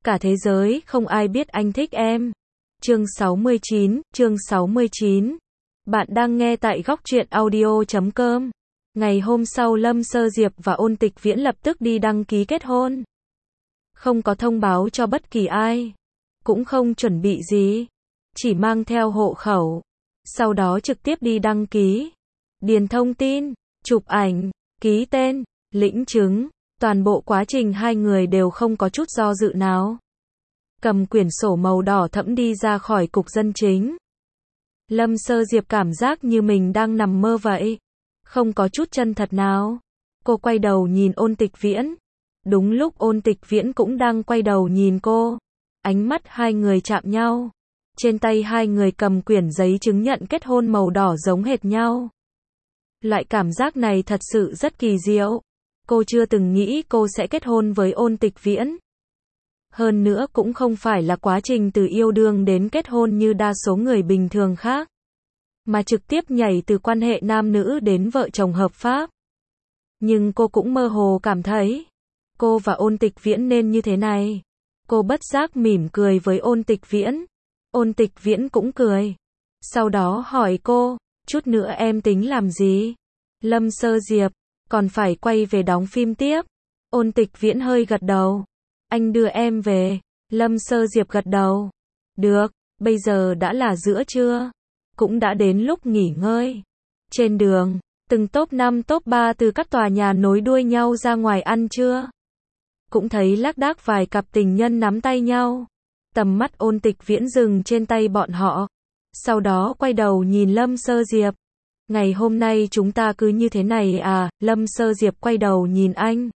Cả thế giới không ai biết anh thích em. Chương 69. Bạn đang nghe tại góc truyện audio.com. Ngày hôm sau Lâm Sơ Diệp và Ôn Tịch Viễn lập tức đi đăng ký kết hôn. Không có thông báo cho bất kỳ ai. Cũng không chuẩn bị gì. Chỉ mang theo hộ khẩu. Sau đó trực tiếp đi đăng ký. Điền thông tin, chụp ảnh, ký tên, lĩnh chứng. Toàn bộ quá trình hai người đều không có chút do dự nào. Cầm quyển sổ màu đỏ thẫm đi ra khỏi cục dân chính. Lâm Sơ Diệp cảm giác như mình đang nằm mơ vậy. Không có chút chân thật nào. Cô quay đầu nhìn Ôn Tịch Viễn. Đúng lúc Ôn Tịch Viễn cũng đang quay đầu nhìn cô. Ánh mắt hai người chạm nhau. Trên tay hai người cầm quyển giấy chứng nhận kết hôn màu đỏ giống hệt nhau. Loại cảm giác này thật sự rất kỳ diệu. Cô chưa từng nghĩ cô sẽ kết hôn với Ôn Tịch Viễn. Hơn nữa cũng không phải là quá trình từ yêu đương đến kết hôn như đa số người bình thường khác. Mà trực tiếp nhảy từ quan hệ nam nữ đến vợ chồng hợp pháp. Nhưng cô cũng mơ hồ cảm thấy, cô và Ôn Tịch Viễn nên như thế này. Cô bất giác mỉm cười với Ôn Tịch Viễn. Ôn Tịch Viễn cũng cười. Sau đó hỏi cô, chút nữa em tính làm gì? Lâm Sơ Diệp, còn phải quay về đóng phim tiếp. Ôn Tịch Viễn hơi gật đầu. Anh đưa em về. Lâm Sơ Diệp gật đầu. Được, bây giờ đã là giữa trưa. Cũng đã đến lúc nghỉ ngơi. Trên đường, từng top 5 top 3 từ các tòa nhà nối đuôi nhau ra ngoài ăn trưa. Cũng thấy lác đác vài cặp tình nhân nắm tay nhau. Tầm mắt Ôn Tịch Viễn dừng trên tay bọn họ. Sau đó quay đầu nhìn Lâm Sơ Diệp. Ngày hôm nay chúng ta cứ như thế này à? Lâm Sơ Diệp quay đầu nhìn anh.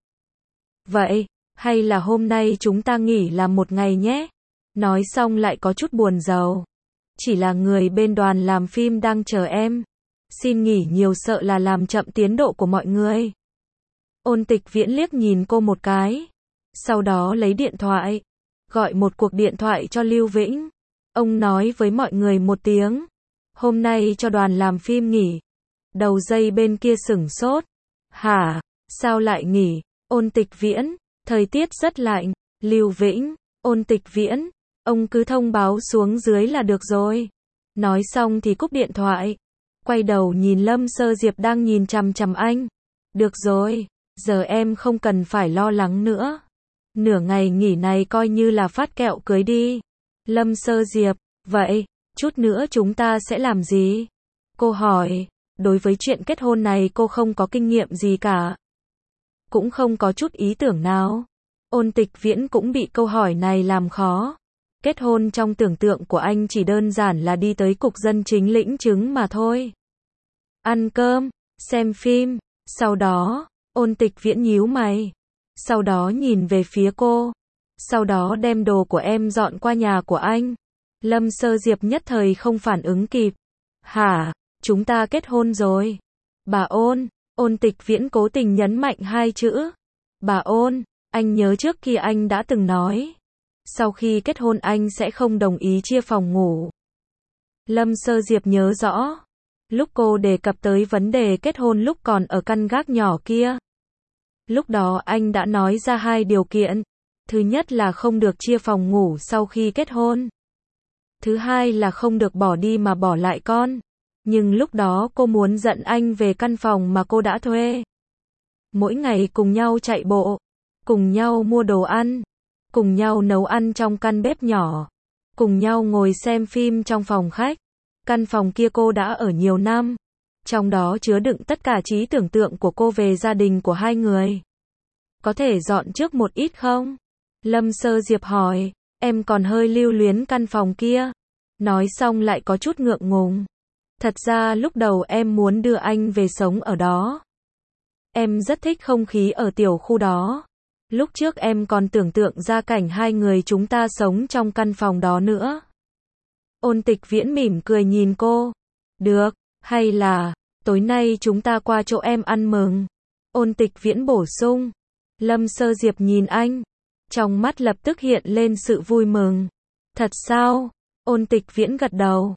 Vậy, hay là hôm nay chúng ta nghỉ làm một ngày nhé? Nói xong lại có chút buồn rầu. Chỉ là người bên đoàn làm phim đang chờ em. Xin nghỉ nhiều sợ là làm chậm tiến độ của mọi người. Ôn Tịch Viễn liếc nhìn cô một cái. Sau đó lấy điện thoại. Gọi một cuộc điện thoại cho Lưu Vĩnh. Ông nói với mọi người một tiếng. Hôm nay cho đoàn làm phim nghỉ. Đầu dây bên kia sửng sốt. Hả? Sao lại nghỉ? Ôn Tịch Viễn. Thời tiết rất lạnh. Lưu Vĩnh. Ôn Tịch Viễn. Ông cứ thông báo xuống dưới là được rồi. Nói xong thì cúp điện thoại. Quay đầu nhìn Lâm Sơ Diệp đang nhìn chằm chằm anh. Được rồi. Giờ em không cần phải lo lắng nữa. Nửa ngày nghỉ này coi như là phát kẹo cưới đi. Lâm Sơ Diệp. Vậy, chút nữa chúng ta sẽ làm gì? Cô hỏi. Đối với chuyện kết hôn này cô không có kinh nghiệm gì cả. Cũng không có chút ý tưởng nào. Ôn Tịch Viễn cũng bị câu hỏi này làm khó. Kết hôn trong tưởng tượng của anh chỉ đơn giản là đi tới cục dân chính lĩnh chứng mà thôi. Ăn cơm, xem phim, sau đó, Ôn Tịch Viễn nhíu mày. Sau đó nhìn về phía cô. Sau đó đem đồ của em dọn qua nhà của anh. Lâm Sơ Diệp nhất thời không phản ứng kịp. Hả? Chúng ta kết hôn rồi. Bà Ôn. Ôn Tịch Viễn cố tình nhấn mạnh hai chữ. Bà Ôn, anh nhớ trước khi anh đã từng nói. Sau khi kết hôn anh sẽ không đồng ý chia phòng ngủ. Lâm Sơ Diệp nhớ rõ. Lúc cô đề cập tới vấn đề kết hôn lúc còn ở căn gác nhỏ kia. Lúc đó anh đã nói ra hai điều kiện. Thứ nhất là không được chia phòng ngủ sau khi kết hôn. Thứ hai là không được bỏ đi mà bỏ lại con. Nhưng lúc đó cô muốn dẫn anh về căn phòng mà cô đã thuê. Mỗi ngày cùng nhau chạy bộ. Cùng nhau mua đồ ăn. Cùng nhau nấu ăn trong căn bếp nhỏ. Cùng nhau ngồi xem phim trong phòng khách. Căn phòng kia cô đã ở nhiều năm. Trong đó chứa đựng tất cả trí tưởng tượng của cô về gia đình của hai người. Có thể dọn trước một ít không? Lâm Sơ Diệp hỏi. Em còn hơi lưu luyến căn phòng kia. Nói xong lại có chút ngượng ngùng. Thật ra lúc đầu em muốn đưa anh về sống ở đó. Em rất thích không khí ở tiểu khu đó. Lúc trước em còn tưởng tượng ra cảnh hai người chúng ta sống trong căn phòng đó nữa. Ôn Tịch Viễn mỉm cười nhìn cô. Được, hay là, tối nay chúng ta qua chỗ em ăn mừng. Ôn Tịch Viễn bổ sung. Lâm Sơ Diệp nhìn anh. Trong mắt lập tức hiện lên sự vui mừng. Thật sao? Ôn Tịch Viễn gật đầu.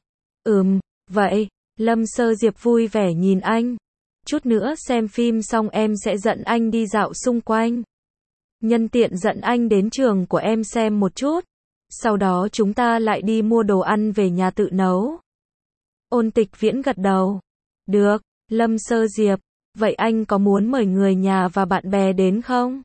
Vậy. Lâm Sơ Diệp vui vẻ nhìn anh. Chút nữa xem phim xong em sẽ dẫn anh đi dạo xung quanh. Nhân tiện dẫn anh đến trường của em xem một chút. Sau đó chúng ta lại đi mua đồ ăn về nhà tự nấu. Ôn Tịch Viễn gật đầu. Được, Lâm Sơ Diệp, vậy anh có muốn mời người nhà và bạn bè đến không?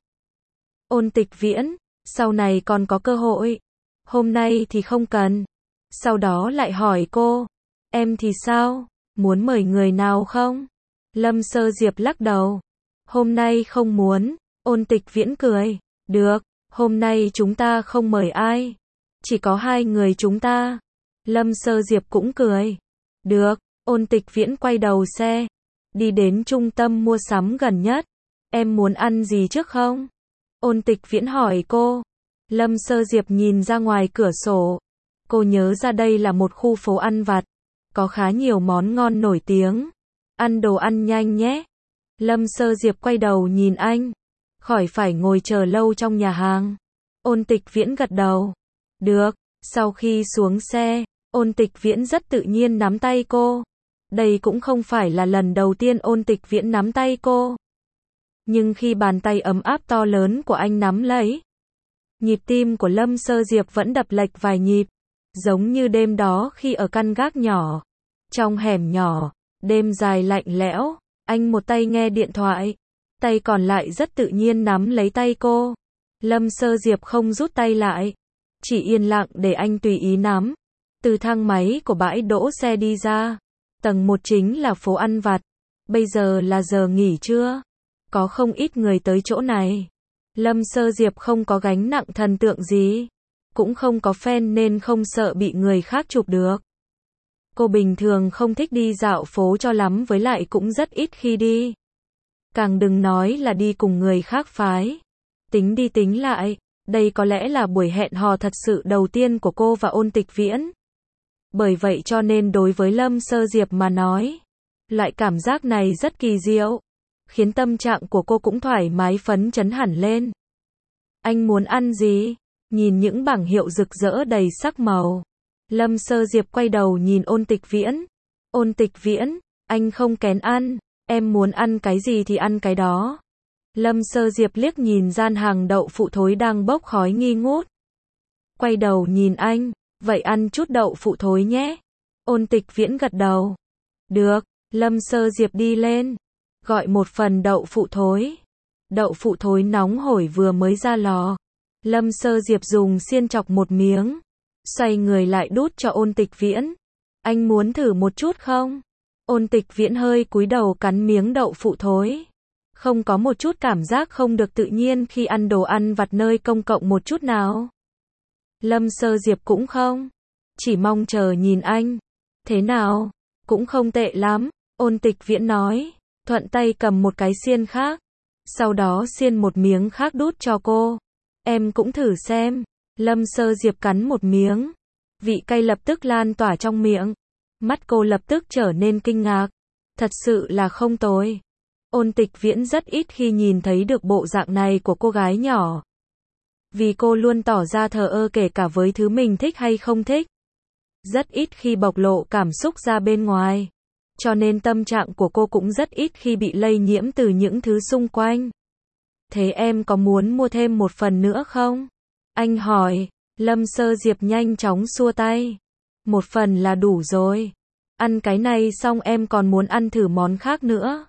Ôn Tịch Viễn, sau này còn có cơ hội. Hôm nay thì không cần. Sau đó lại hỏi cô, em thì sao, muốn mời người nào không? Lâm Sơ Diệp lắc đầu. Hôm nay không muốn. Ôn Tịch Viễn cười. Được, hôm nay chúng ta không mời ai. Chỉ có hai người chúng ta. Lâm Sơ Diệp cũng cười. Được, Ôn Tịch Viễn quay đầu xe. Đi đến trung tâm mua sắm gần nhất. Em muốn ăn gì trước không? Ôn Tịch Viễn hỏi cô. Lâm Sơ Diệp nhìn ra ngoài cửa sổ. Cô nhớ ra đây là một khu phố ăn vặt. Có khá nhiều món ngon nổi tiếng. Ăn đồ ăn nhanh nhé. Lâm Sơ Diệp quay đầu nhìn anh. Khỏi phải ngồi chờ lâu trong nhà hàng. Ôn Tịch Viễn gật đầu. Được, sau khi xuống xe, Ôn Tịch Viễn rất tự nhiên nắm tay cô. Đây cũng không phải là lần đầu tiên Ôn Tịch Viễn nắm tay cô. Nhưng khi bàn tay ấm áp to lớn của anh nắm lấy, nhịp tim của Lâm Sơ Diệp vẫn đập lệch vài nhịp. Giống như đêm đó khi ở căn gác nhỏ, trong hẻm nhỏ, đêm dài lạnh lẽo, anh một tay nghe điện thoại, tay còn lại rất tự nhiên nắm lấy tay cô. Lâm Sơ Diệp không rút tay lại, chỉ yên lặng để anh tùy ý nắm. Từ thang máy của bãi đỗ xe đi ra, tầng 1 chính là phố ăn vặt. Bây giờ là giờ nghỉ trưa, có không ít người tới chỗ này. Lâm Sơ Diệp không có gánh nặng thần tượng gì, cũng không có fan nên không sợ bị người khác chụp được. Cô bình thường không thích đi dạo phố cho lắm, với lại cũng rất ít khi đi. Càng đừng nói là đi cùng người khác phái. Tính đi tính lại, đây có lẽ là buổi hẹn hò thật sự đầu tiên của cô và Ôn Tịch Viễn. Bởi vậy cho nên đối với Lâm Sơ Diệp mà nói, loại cảm giác này rất kỳ diệu, khiến tâm trạng của cô cũng thoải mái phấn chấn hẳn lên. Anh muốn ăn gì? Nhìn những bảng hiệu rực rỡ đầy sắc màu, Lâm Sơ Diệp quay đầu nhìn Ôn Tịch Viễn. Ôn Tịch Viễn, anh không kén ăn, em muốn ăn cái gì thì ăn cái đó. Lâm Sơ Diệp liếc nhìn gian hàng đậu phụ thối đang bốc khói nghi ngút. Quay đầu nhìn anh, vậy ăn chút đậu phụ thối nhé. Ôn Tịch Viễn gật đầu. Được, Lâm Sơ Diệp đi lên, gọi một phần đậu phụ thối. Đậu phụ thối nóng hổi vừa mới ra lò. Lâm Sơ Diệp dùng xiên chọc một miếng, xoay người lại đút cho Ôn Tịch Viễn. Anh muốn thử một chút không? Ôn Tịch Viễn hơi cúi đầu cắn miếng đậu phụ thối. Không có một chút cảm giác không được tự nhiên khi ăn đồ ăn vặt nơi công cộng một chút nào. Lâm Sơ Diệp cũng không, chỉ mong chờ nhìn anh. Thế nào? Cũng không tệ lắm, Ôn Tịch Viễn nói, thuận tay cầm một cái xiên khác. Sau đó xiên một miếng khác đút cho cô. Em cũng thử xem. Lâm Sơ Diệp cắn một miếng. Vị cay lập tức lan tỏa trong miệng. Mắt cô lập tức trở nên kinh ngạc. Thật sự là không tồi. Ôn Tịch Viễn rất ít khi nhìn thấy được bộ dạng này của cô gái nhỏ. Vì cô luôn tỏ ra thờ ơ kể cả với thứ mình thích hay không thích. Rất ít khi bộc lộ cảm xúc ra bên ngoài. Cho nên tâm trạng của cô cũng rất ít khi bị lây nhiễm từ những thứ xung quanh. Thế em có muốn mua thêm một phần nữa không? Anh hỏi. Lâm Sơ Diệp nhanh chóng xua tay. Một phần là đủ rồi. Ăn cái này xong em còn muốn ăn thử món khác nữa.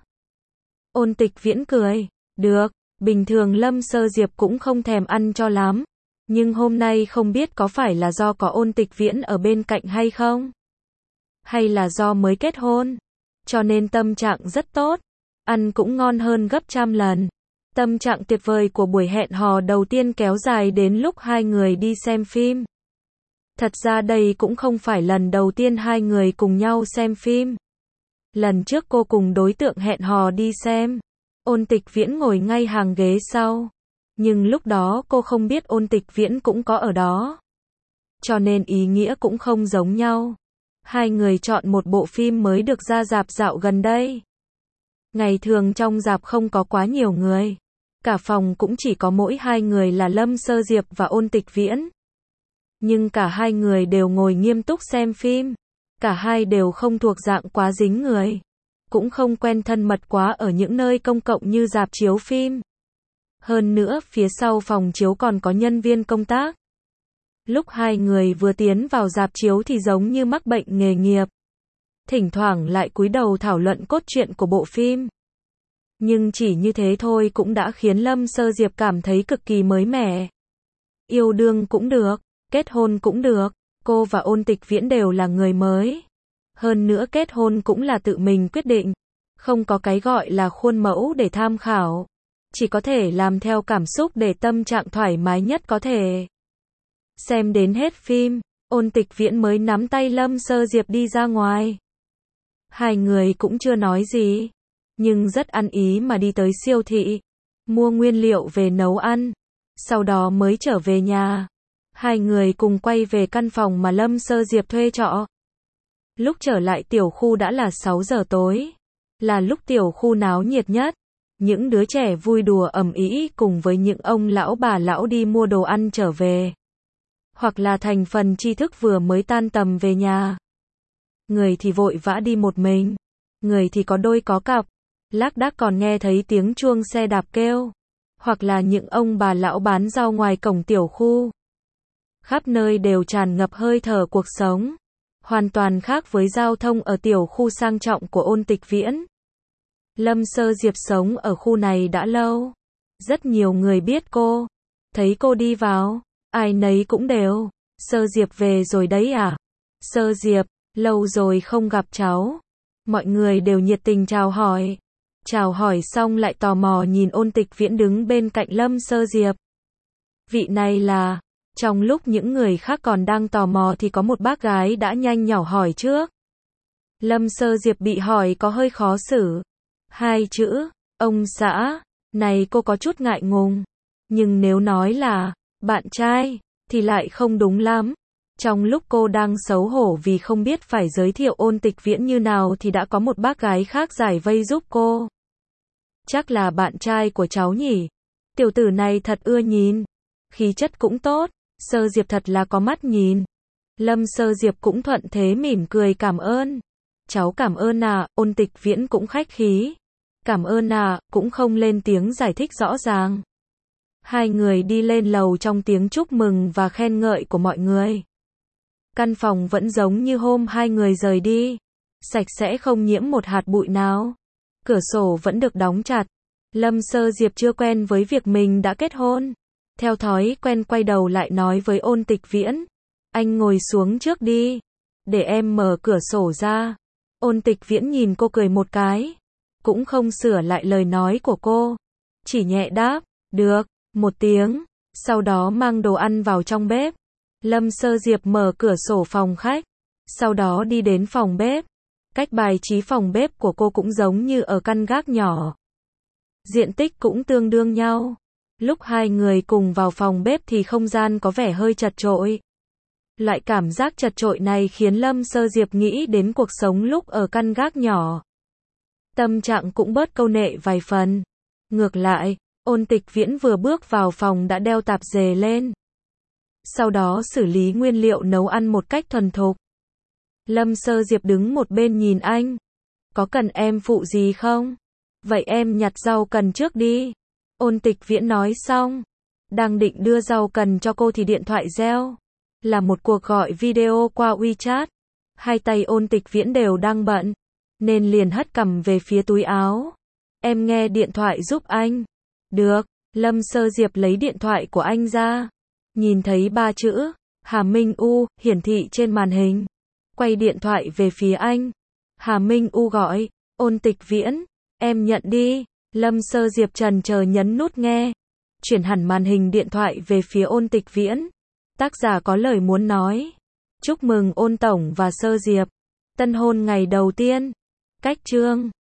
Ôn Tịch Viễn cười. Được, bình thường Lâm Sơ Diệp cũng không thèm ăn cho lắm. Nhưng hôm nay không biết có phải là do có Ôn Tịch Viễn ở bên cạnh hay không? Hay là do mới kết hôn? Cho nên tâm trạng rất tốt. Ăn cũng ngon hơn gấp trăm lần. Tâm trạng tuyệt vời của buổi hẹn hò đầu tiên kéo dài đến lúc hai người đi xem phim. Thật ra đây cũng không phải lần đầu tiên hai người cùng nhau xem phim. Lần trước cô cùng đối tượng hẹn hò đi xem. Ôn Tịch Viễn ngồi ngay hàng ghế sau. Nhưng lúc đó cô không biết Ôn Tịch Viễn cũng có ở đó. Cho nên ý nghĩa cũng không giống nhau. Hai người chọn một bộ phim mới được ra rạp dạo gần đây. Ngày thường trong rạp không có quá nhiều người. Cả phòng cũng chỉ có mỗi hai người là Lâm Sơ Diệp và Ôn Tịch Viễn. Nhưng cả hai người đều ngồi nghiêm túc xem phim. Cả hai đều không thuộc dạng quá dính người. Cũng không quen thân mật quá ở những nơi công cộng như rạp chiếu phim. Hơn nữa phía sau phòng chiếu còn có nhân viên công tác. Lúc hai người vừa tiến vào rạp chiếu thì giống như mắc bệnh nghề nghiệp. Thỉnh thoảng lại cúi đầu thảo luận cốt truyện của bộ phim. Nhưng chỉ như thế thôi cũng đã khiến Lâm Sơ Diệp cảm thấy cực kỳ mới mẻ. Yêu đương cũng được, kết hôn cũng được, cô và Ôn Tịch Viễn đều là người mới. Hơn nữa kết hôn cũng là tự mình quyết định, không có cái gọi là khuôn mẫu để tham khảo. Chỉ có thể làm theo cảm xúc để tâm trạng thoải mái nhất có thể. Xem đến hết phim, Ôn Tịch Viễn mới nắm tay Lâm Sơ Diệp đi ra ngoài. Hai người cũng chưa nói gì, nhưng rất ăn ý mà đi tới siêu thị, mua nguyên liệu về nấu ăn, sau đó mới trở về nhà. Hai người cùng quay về căn phòng mà Lâm Sơ Diệp thuê trọ. Lúc trở lại tiểu khu đã là 6 giờ tối, là lúc tiểu khu náo nhiệt nhất. Những đứa trẻ vui đùa ầm ĩ cùng với những ông lão bà lão đi mua đồ ăn trở về. Hoặc là thành phần tri thức vừa mới tan tầm về nhà. Người thì vội vã đi một mình, người thì có đôi có cặp, lác đác còn nghe thấy tiếng chuông xe đạp kêu. Hoặc là những ông bà lão bán rau ngoài cổng tiểu khu. Khắp nơi đều tràn ngập hơi thở cuộc sống. Hoàn toàn khác với giao thông ở tiểu khu sang trọng của Ôn Tịch Viễn. Lâm Sơ Diệp sống ở khu này đã lâu. Rất nhiều người biết cô. Thấy cô đi vào, ai nấy cũng đều. Sơ Diệp về rồi đấy à? Sơ Diệp, lâu rồi không gặp cháu. Mọi người đều nhiệt tình chào hỏi. Chào hỏi xong lại tò mò nhìn Ôn Tịch Viễn đứng bên cạnh Lâm Sơ Diệp. Vị này là... Trong lúc những người khác còn đang tò mò thì có một bác gái đã nhanh nhỏ hỏi trước. Lâm Sơ Diệp bị hỏi có hơi khó xử. Hai chữ, ông xã, này cô có chút ngại ngùng. Nhưng nếu nói là, bạn trai, thì lại không đúng lắm. Trong lúc cô đang xấu hổ vì không biết phải giới thiệu Ôn Tịch Viễn như nào thì đã có một bác gái khác giải vây giúp cô. Chắc là bạn trai của cháu nhỉ. Tiểu tử này thật ưa nhìn. Khí chất cũng tốt. Sơ Diệp thật là có mắt nhìn. Lâm Sơ Diệp cũng thuận thế mỉm cười cảm ơn. Cháu cảm ơn à, Ôn Tịch Viễn cũng khách khí. Cảm ơn à, cũng không lên tiếng giải thích rõ ràng. Hai người đi lên lầu trong tiếng chúc mừng và khen ngợi của mọi người. Căn phòng vẫn giống như hôm hai người rời đi. Sạch sẽ không nhiễm một hạt bụi nào. Cửa sổ vẫn được đóng chặt. Lâm Sơ Diệp chưa quen với việc mình đã kết hôn. Theo thói quen quay đầu lại nói với Ôn Tịch Viễn. Anh ngồi xuống trước đi. Để em mở cửa sổ ra. Ôn Tịch Viễn nhìn cô cười một cái. Cũng không sửa lại lời nói của cô. Chỉ nhẹ đáp. Được. Một tiếng. Sau đó mang đồ ăn vào trong bếp. Lâm Sơ Diệp mở cửa sổ phòng khách. Sau đó đi đến phòng bếp. Cách bài trí phòng bếp của cô cũng giống như ở căn gác nhỏ. Diện tích cũng tương đương nhau. Lúc hai người cùng vào phòng bếp thì không gian có vẻ hơi chật chội. Loại cảm giác chật chội này khiến Lâm Sơ Diệp nghĩ đến cuộc sống lúc ở căn gác nhỏ. Tâm trạng cũng bớt câu nệ vài phần. Ngược lại, Ôn Tịch Viễn vừa bước vào phòng đã đeo tạp dề lên. Sau đó xử lý nguyên liệu nấu ăn một cách thuần thục. Lâm Sơ Diệp đứng một bên nhìn anh. Có cần em phụ gì không? Vậy em nhặt rau cần trước đi. Ôn Tịch Viễn nói xong. Đang định đưa rau cần cho cô thì điện thoại reo. Là một cuộc gọi video qua WeChat. Hai tay Ôn Tịch Viễn đều đang bận. Nên liền hất cằm về phía túi áo. Em nghe điện thoại giúp anh. Được. Lâm Sơ Diệp lấy điện thoại của anh ra. Nhìn thấy 3 chữ. Hà Minh U hiển thị trên màn hình. Quay điện thoại về phía anh. Hà Minh U gọi. Ôn Tịch Viễn. Em nhận đi. Lâm Sơ Diệp chần chờ nhấn nút nghe. Chuyển hẳn màn hình điện thoại về phía Ôn Tịch Viễn. Tác giả có lời muốn nói. Chúc mừng Ôn Tổng và Sơ Diệp. Tân hôn ngày đầu tiên. Cách chương